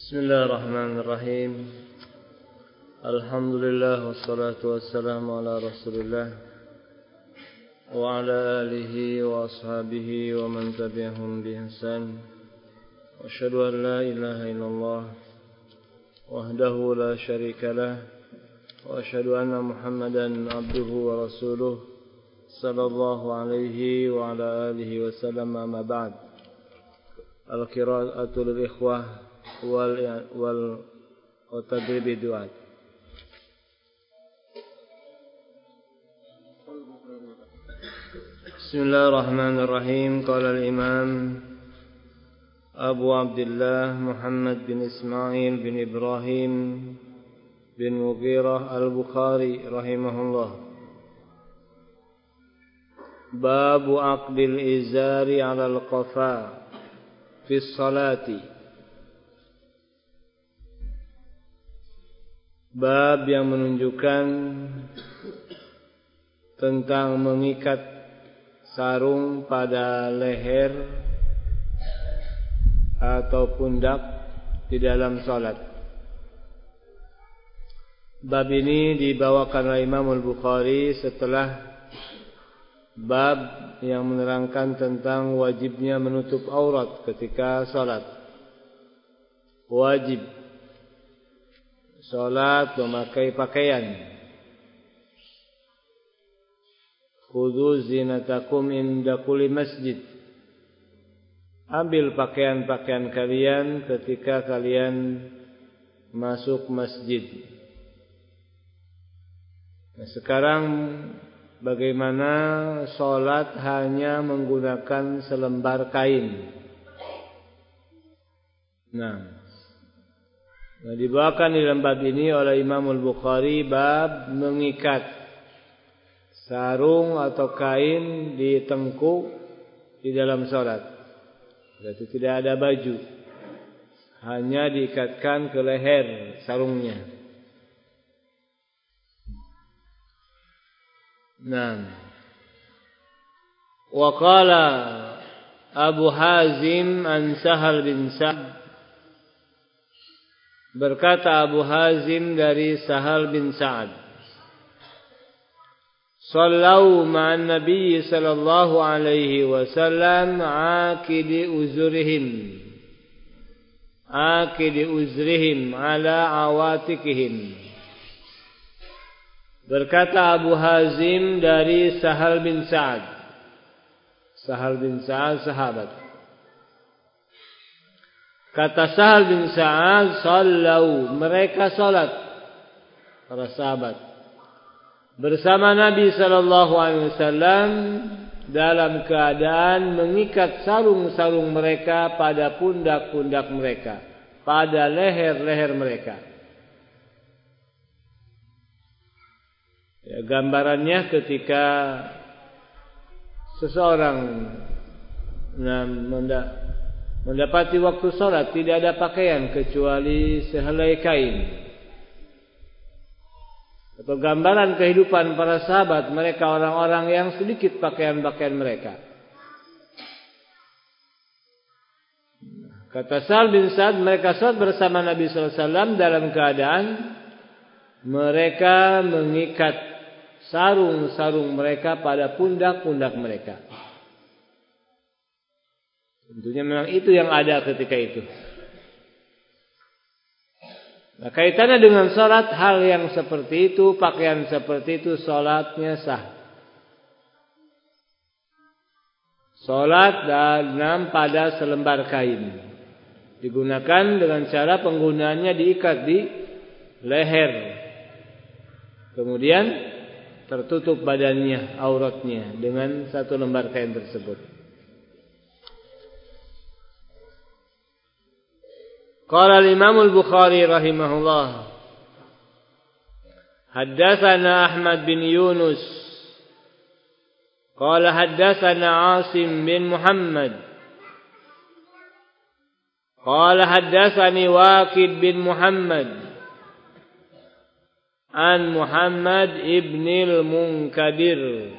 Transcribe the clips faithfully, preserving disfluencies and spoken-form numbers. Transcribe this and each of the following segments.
Bismillahirrahmanirrahim. Alhamdulillah wassalatu wassalamu ala Rasulillah wa ala alihi wa ashabihi wa man tabi'ahum bi ihsan. Wa asyhadu an la ilaha illallah wahdahu la syarika lah wa asyhadu anna Muhammadan abduhu wa rasuluh sallallahu alaihi wa ala alihi wa sallam. Amma ba'd. Al-qira'atu lil ikhwah wal wal tadrib du'a. Bismillahirrahmanirrahim. Qala al-imam Abu Abdullah Muhammad bin Ismail bin Ibrahim bin Mughirah al-Bukhari rahimahullah. Babu aqdil izari 'ala al-qafa fi sholati. Bab yang menunjukkan tentang mengikat sarung pada leher atau pundak di dalam salat. Bab ini dibawakan oleh Imam Al-Bukhari setelah bab yang menerangkan tentang wajibnya menutup aurat ketika salat. Wajib salat memakai pakaian. Khudhu zinatakum inda kulli masjid. Ambil pakaian-pakaian kalian ketika kalian masuk masjid. Nah, sekarang bagaimana salat hanya menggunakan selembar kain? Nah, Nah, dibawakan di dalam bab ini oleh Imam Al-Bukhari bab mengikat sarung atau kain di tengkuk di dalam salat. Berarti tidak ada baju, hanya diikatkan ke leher sarungnya. Nah, wa qala Abu Hazim an Sahal bin Sa'd. Berkata Abu Hazim dari Sahal bin Sa'ad, Sallau ma'an Nabi sallallahu alaihi wasallam akidi uzurihim akidi uzrihim ala awatikihim. Berkata Abu Hazim dari Sahal bin Sa'ad. Sahal bin Sa'ad sahabat. Kata Sahal bin Sa'ad, sallau, mereka salat, para sahabat, bersama Nabi sallallahu alaihi wasallam dalam keadaan mengikat sarung-sarung mereka pada pundak-pundak mereka, pada leher-leher mereka. Ya, gambarannya ketika seseorang nah, mendak mendapati waktu salat tidak ada pakaian kecuali sehelai kain. Atau gambaran kehidupan para sahabat, mereka orang-orang yang sedikit pakaian-pakaian mereka. Kata Sa'ad bin Sa'ad, mereka salat bersama Nabi sallallahu alaihi wasallam dalam keadaan mereka mengikat sarung-sarung mereka pada pundak-pundak mereka. Tentunya memang itu yang ada ketika itu. Nah, kaitannya dengan salat, hal yang seperti itu, pakaian seperti itu, salatnya sah. Salat dalam pada selembar kain. Digunakan dengan cara penggunaannya diikat di leher. Kemudian tertutup badannya, auratnya dengan satu lembar kain tersebut. Qala al-Imam al-Bukhari rahimahullah, haddatsana Ahmad bin Yunus qala haddatsana Asim bin Muhammad qala haddatsani Waqid bin Muhammad an Muhammad ibn al-Munkadir,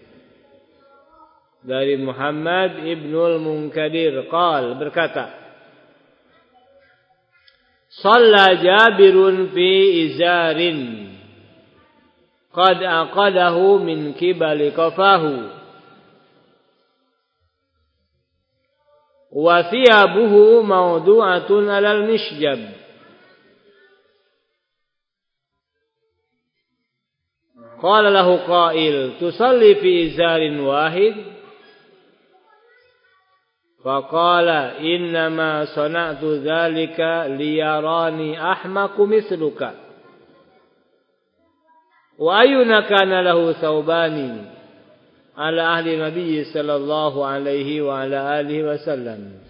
dari Muhammad ibn al-Munkadir qala, berkata, Shalla Jabirun fi izarin qad aqadahu min qibali qafahu wa thiyabuhu mawdu'atun 'alal misjab. Qala lahu qail tusalli fi izarin wahid faqala innama sana'tu dzalika liyarani ahmaku mithluka wa ayyuna kana lahu thawbani ala ahli nabiy sallallahu alaihi wa ala alihi wasallam.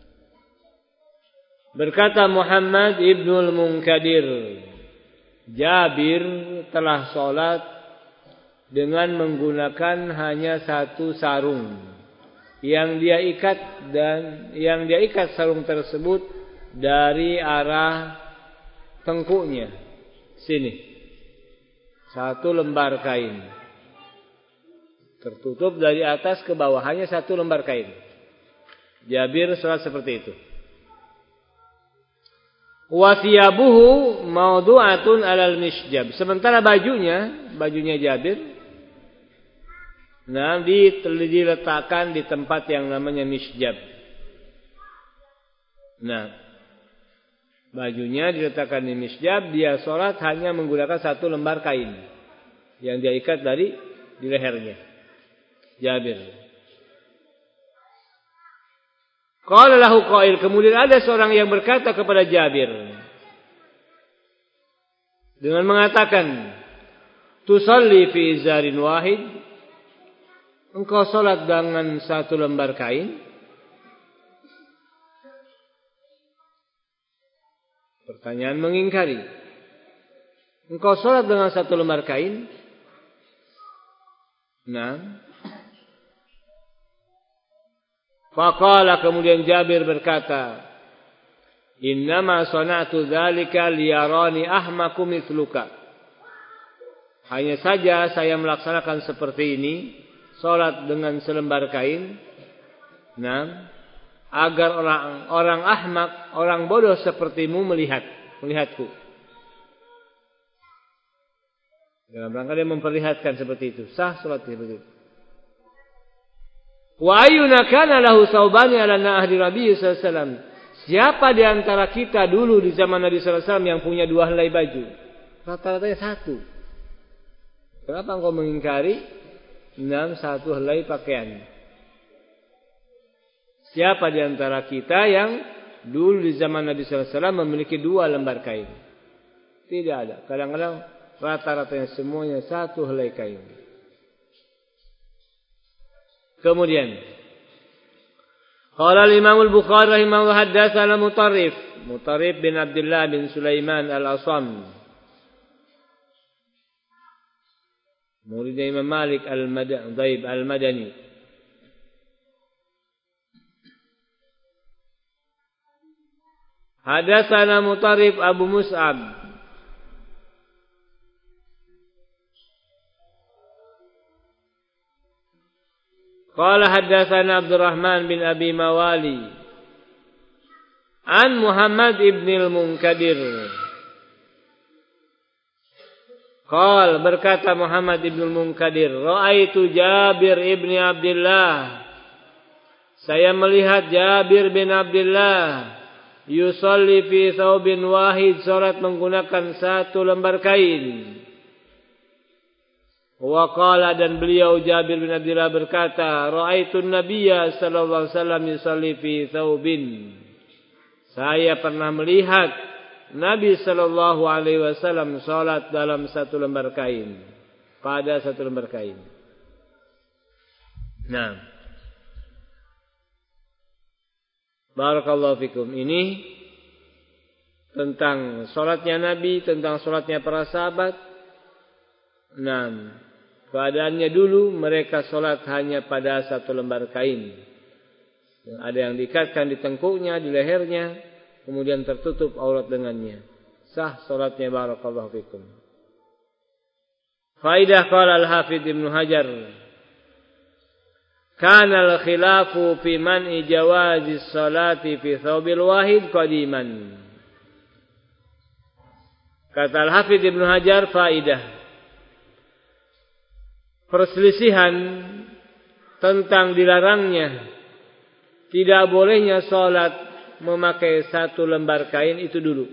Berkata Muhammad ibnul Munkadir, Jabir telah salat dengan menggunakan hanya satu sarung yang dia ikat dan yang dia ikat sarung tersebut dari arah tengkuknya sini, satu lembar kain tertutup dari atas ke bawah, hanya satu lembar kain. Jabir salat seperti itu. Wa thiyabuhu mawdu'atun 'alal misjab. Sementara bajunya, bajunya Jabir nah diletakkan di tempat yang namanya misjab. Nah, bajunya diletakkan di misjab, dia sholat hanya menggunakan satu lembar kain yang dia ikat dari di lehernya. Jabir. Qala lahu qail, kemudian ada seorang yang berkata kepada Jabir dengan mengatakan, tusalli fi izarin wahid, engkau salat dengan satu lembar kain? Pertanyaan mengingkari. Engkau salat dengan satu lembar kain? Nah. Faqala, kemudian Jabir berkata, innama sana'tu dzalika liyarani ahmaku mithluka. Hanya saja saya melaksanakan seperti ini, salat dengan selembar kain, nah, agar orang orang ahmak, orang bodoh sepertimu melihat, melihatku. Dalam rangka dia memperlihatkan seperti itu, sah salat seperti itu. Wa ayyuna kana lahu saubani ala ahli Nabi sallallahu alaihi wasallam. Siapa di antara kita dulu di zaman Nabi sallallahu alaihi wasallam yang punya dua helai baju? Rata-ratanya satu. Kenapa engkau mengingkari enam satu helai pakaian? Siapa di antara kita yang dulu di zaman Nabi sallallahu alaihi wasallam memiliki dua lembar kain? Tidak ada. Kadang-kadang rata-ratanya semuanya satu helai kain. Kemudian qala al-Imam al-Bukhari rahimahullah haddatsana Mutarrif, Mutarrif bin Abdullah bin Sulaiman al-Asam, murid Imam Malik al-Madani al-Madani. Hadatsana Mutarrif Abu Mus'ab, qala haddatsana Abdurrahman bin Abi Mawali an Muhammad ibn al-Munkadir. Qala, berkata Muhammad ibn al-Munkadir, ra'aitu Jabir ibn Abdullah, saya melihat Jabir bin Abdullah yusalli fi thawbin wahid, salat menggunakan satu lembar kain. Wa qala, dan beliau Jabir bin Abdullah berkata, ra'aitu an-nabiyya sallallahu alaihi wasallam yusalli fi thawbin, saya pernah melihat Nabi sallallahu alaihi wasallam salat dalam satu lembar kain, pada satu lembar kain. Nah, barakallahu fikum. Ini tentang salatnya Nabi, tentang salatnya para sahabat. Nah, keadaannya dulu mereka salat hanya pada satu lembar kain. Ada yang diikatkan di tengkuknya, di lehernya, kemudian tertutup aurat dengannya. Sah salatnya, barakallahu fikum. Faidah qala al-Hafidz Ibnu Hajar, kana al-khilafu fi man'i jawazi salati fi thawbil wahid qadiman. Kata Al-Hafidz Ibnu Hajar, faidah. Perselisihan tentang dilarangnya, tidak bolehnya sholat memakai satu lembar kain itu dulu.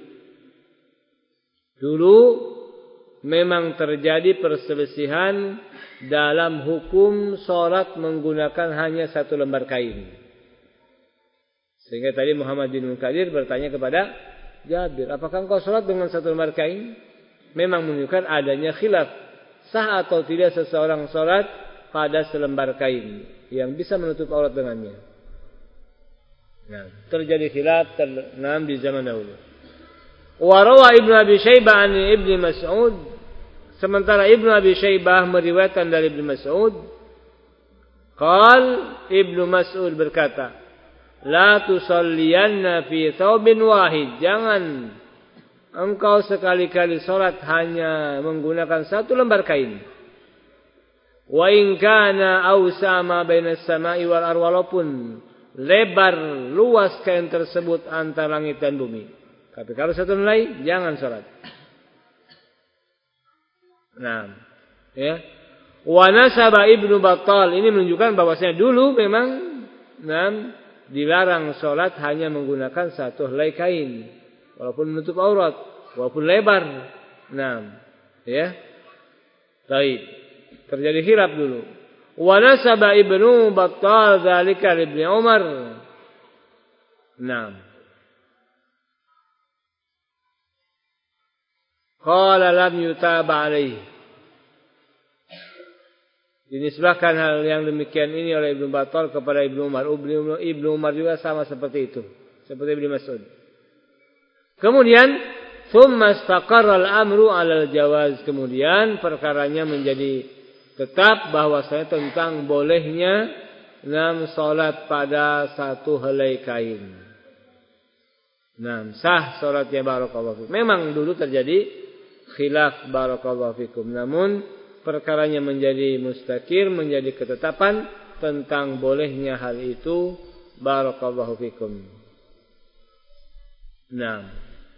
Dulu memang terjadi perselisihan dalam hukum sholat menggunakan hanya satu lembar kain. Sehingga tadi Muhammad bin Munkadir bertanya kepada Jabir, apakah engkau sholat dengan satu lembar kain? Memang menunjukkan adanya khilaf, sah atau tidak seseorang sholat pada selembar kain yang bisa menutup aurat dengannya. Nah, terjadi khilaf ternam di zaman dahulu. Warawa Ibnu Abi Syaibah an Ibnu Mas'ud, sementara Ibnu Abi Syaibah meriwayatkan dari Ibnu Mas'ud, qal Ibnu Mas'ud berkata, la tusalliyanna fi thawbin wahid, jangan engkau sekali-kali salat hanya menggunakan satu lembar kain. Wa in kana awsa ma bainas sama'i wal ardh, walaupun lebar luas kain tersebut antara langit dan bumi. Tapi kalau satu helai jangan salat. Nah, ya. Wa nasaba Ibnu Battal, ini menunjukkan bahwasanya dulu memang nah, dilarang salat hanya menggunakan satu helai kain, walaupun menutup aurat, walaupun lebar. Nah, ya. Baik. Terjadi khilaf dulu. Wa nasaba Ibnu Battal dzalika li Ibnu Umar. Naam. Qala lam yutaba alaihi. Dinisbahkan hal yang demikian ini oleh Ibnu Battal kepada Ibnu Umar. Ibnu, Ibnu Umar juga sama seperti itu, seperti Ibnu Mas'ud. Kemudian thumma istaqarra al-amru 'ala al-jawaz. Kemudian perkaranya menjadi tetap bahwasanya tentang bolehnya enam salat pada satu helai kain. Nah, sah salatnya barakallahu fikum. Memang dulu terjadi khilaf barakallahu fikum, namun perkaranya menjadi mustakir, menjadi ketetapan tentang bolehnya hal itu barakallahu fikum. Nah,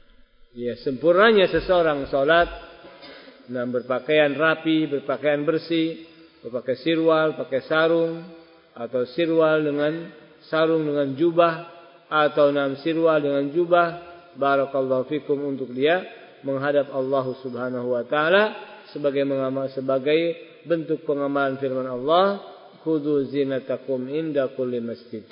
ya sempurnanya seseorang salat dan berpakaian rapi, berpakaian bersih, berpakai sirwal, pakai sarung, atau sirwal dengan sarung dengan jubah, atau nam sirwal dengan jubah, barakallahu fikum, untuk dia menghadap Allah Subhanahu wa taala sebagai mengamal, sebagai bentuk pengamalan firman Allah, khudhu zinatakum inda kulli masjid.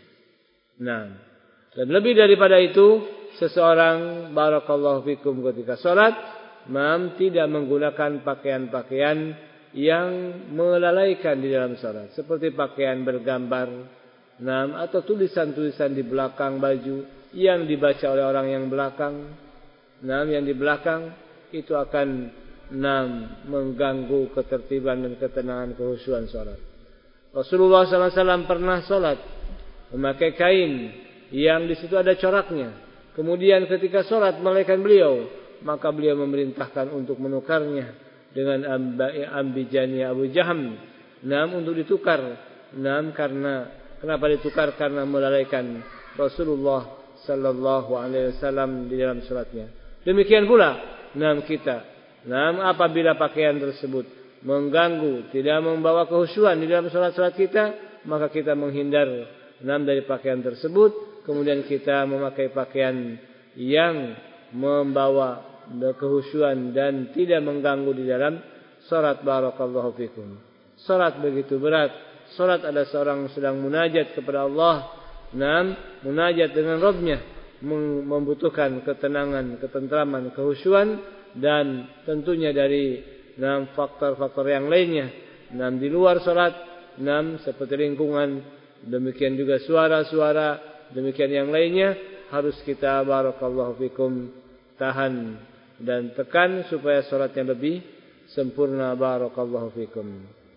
Nah, dan lebih daripada itu, seseorang barakallahu fikum ketika salat Mam tidak menggunakan pakaian-pakaian yang melalaikan di dalam salat, seperti pakaian bergambar, nam, atau tulisan-tulisan di belakang baju yang dibaca oleh orang yang belakang, nam, yang di belakang itu akan nam mengganggu ketertiban dan ketenangan kehusuan salat. Rasulullah sallallahu alaihi wasallam pernah salat memakai kain yang di situ ada coraknya. Kemudian ketika salat melaikan beliau, maka beliau memerintahkan untuk menukarnya dengan ambijani Abu Jaham, nam, untuk ditukar, nam, karena kenapa ditukar? Karena melalaikan Rasulullah sallallahu alaihi wasallam di dalam salatnya. Demikian pula nam kita, nam, apabila pakaian tersebut mengganggu, tidak membawa kehusuan di dalam salat-salat kita, maka kita menghindar nam dari pakaian tersebut. Kemudian kita memakai pakaian yang membawa kehusuan dan tidak mengganggu di dalam salat barakallahu fikum. Salat begitu berat. Salat ada seorang sedang munajat kepada Allah, nam, munajat dengan Rabbnya, membutuhkan ketenangan, ketentraman, kehusuan, dan tentunya dari nam faktor-faktor yang lainnya, nam, di luar salat, nam, seperti lingkungan, demikian juga suara-suara, demikian yang lainnya, harus kita barakallahu fikum tahan dan tekan supaya salatnya lebih sempurna barakallahu fikum.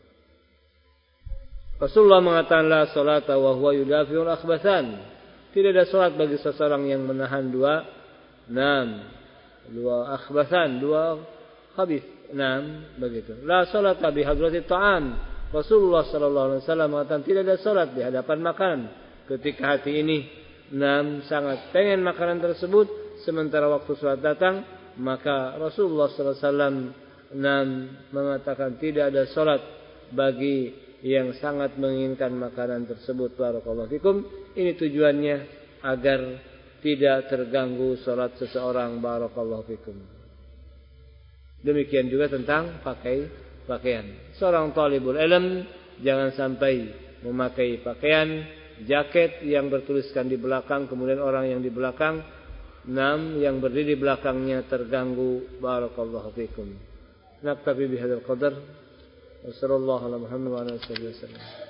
Rasulullah mengatakan la salata wa huwa yudafi'ul akhbathan. Tidak ada salat bagi seseorang yang menahan dua nam, dua akhbathan, dua khabith, nam, begitu. La salata bi hadratit ta'am. Rasulullah sallallahu alaihi wasallam mengatakan tidak ada salat di hadapan makanan. Ketika hati ini nam sangat pengen makanan tersebut, sementara waktu salat datang, maka Rasulullah sallallahu alaihi wasallam mengatakan tidak ada salat bagi yang sangat menginginkan makanan tersebut. Barakallahu fikum. Ini tujuannya agar tidak terganggu salat seseorang. Barakallahu fikum. Demikian juga tentang pakai pakaian. Seorang talibul ilm jangan sampai memakai pakaian jaket yang bertuliskan di belakang, kemudian orang yang di belakang enam yang berdiri di belakangnya terganggu. Barakallahu fikum. Naktabi bihadzal qadar. Wassallallahu ala Muhammad wa ala alihi wasallam.